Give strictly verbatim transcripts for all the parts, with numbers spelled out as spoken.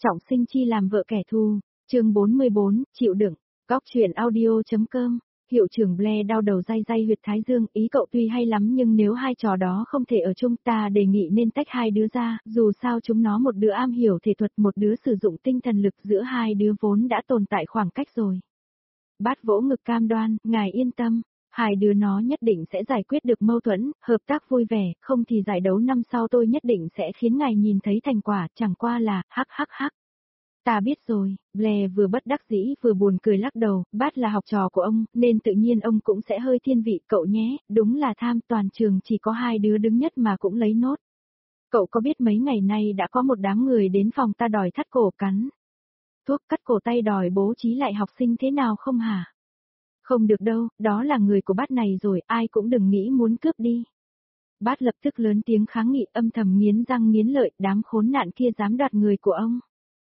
Trọng sinh chi làm vợ kẻ thù, chương bốn mươi bốn, chịu đựng, góc truyện audio.com, hiệu trưởng Blair đau đầu day day huyệt thái dương, ý cậu tuy hay lắm nhưng nếu hai trò đó không thể ở chung ta đề nghị nên tách hai đứa ra, dù sao chúng nó một đứa am hiểu thể thuật một đứa sử dụng tinh thần lực giữa hai đứa vốn đã tồn tại khoảng cách rồi. Bát vỗ ngực cam đoan, ngài yên tâm. Hai đứa nó nhất định sẽ giải quyết được mâu thuẫn, hợp tác vui vẻ, không thì giải đấu năm sau tôi nhất định sẽ khiến ngài nhìn thấy thành quả, chẳng qua là, hắc hắc hắc. Ta biết rồi, Blair vừa bất đắc dĩ vừa buồn cười lắc đầu, Bát là học trò của ông, nên tự nhiên ông cũng sẽ hơi thiên vị cậu nhé, đúng là tham toàn trường chỉ có hai đứa đứng nhất mà cũng lấy nốt. Cậu có biết mấy ngày nay đã có một đám người đến phòng ta đòi thắt cổ cắn. Thuốc cắt cổ tay đòi bố trí lại học sinh thế nào không hả? Không được đâu, đó là người của Bát này rồi, ai cũng đừng nghĩ muốn cướp đi. Bát lập tức lớn tiếng kháng nghị âm thầm nghiến răng nghiến lợi, đám khốn nạn kia dám đoạt người của ông.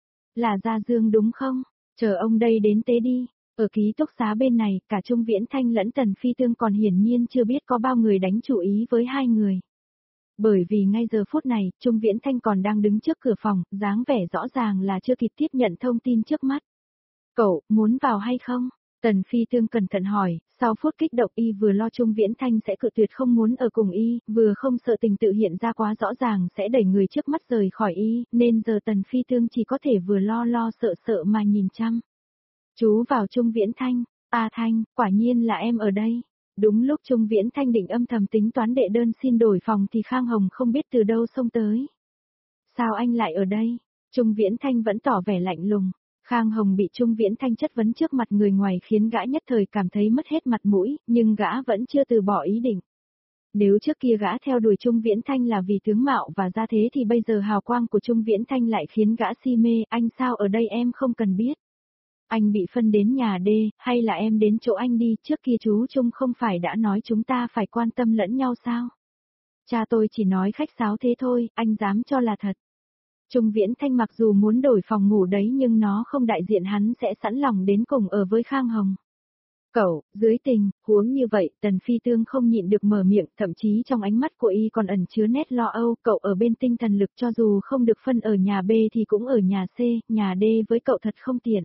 Là Gia Dương đúng không? Chờ ông đây đến tế đi. Ở ký túc xá bên này, cả Trung Viễn Thanh lẫn Tần Phi Tương còn hiển nhiên chưa biết có bao người đánh chủ ý với hai người. Bởi vì ngay giờ phút này, Trung Viễn Thanh còn đang đứng trước cửa phòng, dáng vẻ rõ ràng là chưa kịp tiếp nhận thông tin trước mắt. Cậu, muốn vào hay không? Tần Phi Tương cẩn thận hỏi, sau phút kích động y vừa lo Trung Viễn Thanh sẽ cự tuyệt không muốn ở cùng y, vừa không sợ tình tự hiện ra quá rõ ràng sẽ đẩy người trước mắt rời khỏi y, nên giờ Tần Phi Tương chỉ có thể vừa lo lo sợ sợ mà nhìn chăm. Chú vào Trung Viễn Thanh, A Thanh, quả nhiên là em ở đây. Đúng lúc Trung Viễn Thanh định âm thầm tính toán đệ đơn xin đổi phòng thì Khang Hồng không biết từ đâu xông tới. Sao anh lại ở đây? Trung Viễn Thanh vẫn tỏ vẻ lạnh lùng. Khang Hồng bị Trung Viễn Thanh chất vấn trước mặt người ngoài khiến gã nhất thời cảm thấy mất hết mặt mũi, nhưng gã vẫn chưa từ bỏ ý định. Nếu trước kia gã theo đuổi Trung Viễn Thanh là vì tướng mạo và gia thế thì bây giờ hào quang của Trung Viễn Thanh lại khiến gã si mê, anh sao ở đây em không cần biết. Anh bị phân đến nhà D, hay là em đến chỗ anh đi, trước kia chú Trung không phải đã nói chúng ta phải quan tâm lẫn nhau sao? Cha tôi chỉ nói khách sáo thế thôi, anh dám cho là thật. Trung Viễn Thanh mặc dù muốn đổi phòng ngủ đấy nhưng nó không đại diện hắn sẽ sẵn lòng đến cùng ở với Khang Hồng. Cậu, dưới tình, huống như vậy, Tần Phi Tương không nhịn được mở miệng, thậm chí trong ánh mắt của y còn ẩn chứa nét lo âu, cậu ở bên tinh thần lực cho dù không được phân ở nhà B thì cũng ở nhà C, nhà D với cậu thật không tiện.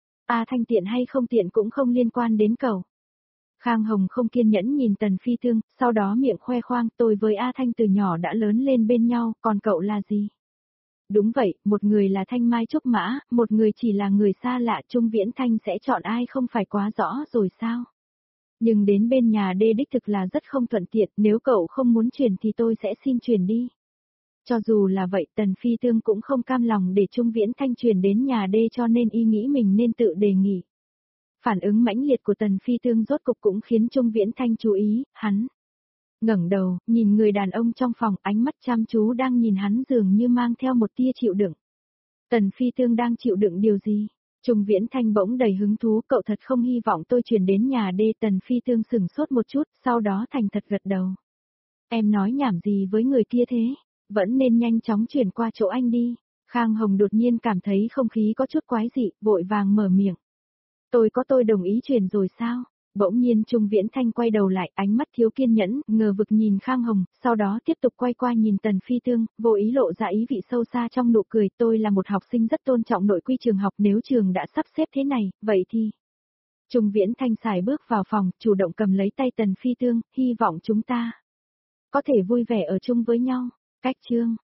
A Thanh tiện hay không tiện cũng không liên quan đến cậu. Khang Hồng không kiên nhẫn nhìn Tần Phi Tương, sau đó miệng khoe khoang, tôi với A Thanh từ nhỏ đã lớn lên bên nhau, còn cậu là gì? Đúng vậy, một người là Thanh Mai Trúc Mã, một người chỉ là người xa lạ, Trung Viễn Thanh sẽ chọn ai không phải quá rõ rồi sao? Nhưng đến bên nhà D đích thực là rất không thuận tiện, nếu cậu không muốn chuyển thì tôi sẽ xin chuyển đi. Cho dù là vậy, Tần Phi Tương cũng không cam lòng để Trung Viễn Thanh chuyển đến nhà D cho nên y nghĩ mình nên tự đề nghị. Phản ứng mãnh liệt của Tần Phi Tương rốt cục cũng khiến Trung Viễn Thanh chú ý, hắn ngẩng đầu, nhìn người đàn ông trong phòng, ánh mắt chăm chú đang nhìn hắn dường như mang theo một tia chịu đựng. Tần Phi Tương đang chịu đựng điều gì? Trung Viễn Thanh bỗng đầy hứng thú, cậu thật không hy vọng tôi chuyển đến nhà D. Tần Phi Tương sửng sốt một chút, sau đó thành thật gật đầu. Em nói nhảm gì với người kia thế? Vẫn nên nhanh chóng chuyển qua chỗ anh đi. Khang Hồng đột nhiên cảm thấy không khí có chút quái dị, vội vàng mở miệng. Tôi có tôi đồng ý chuyển rồi sao? Bỗng nhiên Trung Viễn Thanh quay đầu lại, ánh mắt thiếu kiên nhẫn, ngờ vực nhìn Khang Hồng, sau đó tiếp tục quay qua nhìn Tần Phi Tương, vô ý lộ ra ý vị sâu xa trong nụ cười, tôi là một học sinh rất tôn trọng nội quy trường học, nếu trường đã sắp xếp thế này, vậy thì... Trung Viễn Thanh xài bước vào phòng, chủ động cầm lấy tay Tần Phi Tương, hy vọng chúng ta có thể vui vẻ ở chung với nhau. Cách chương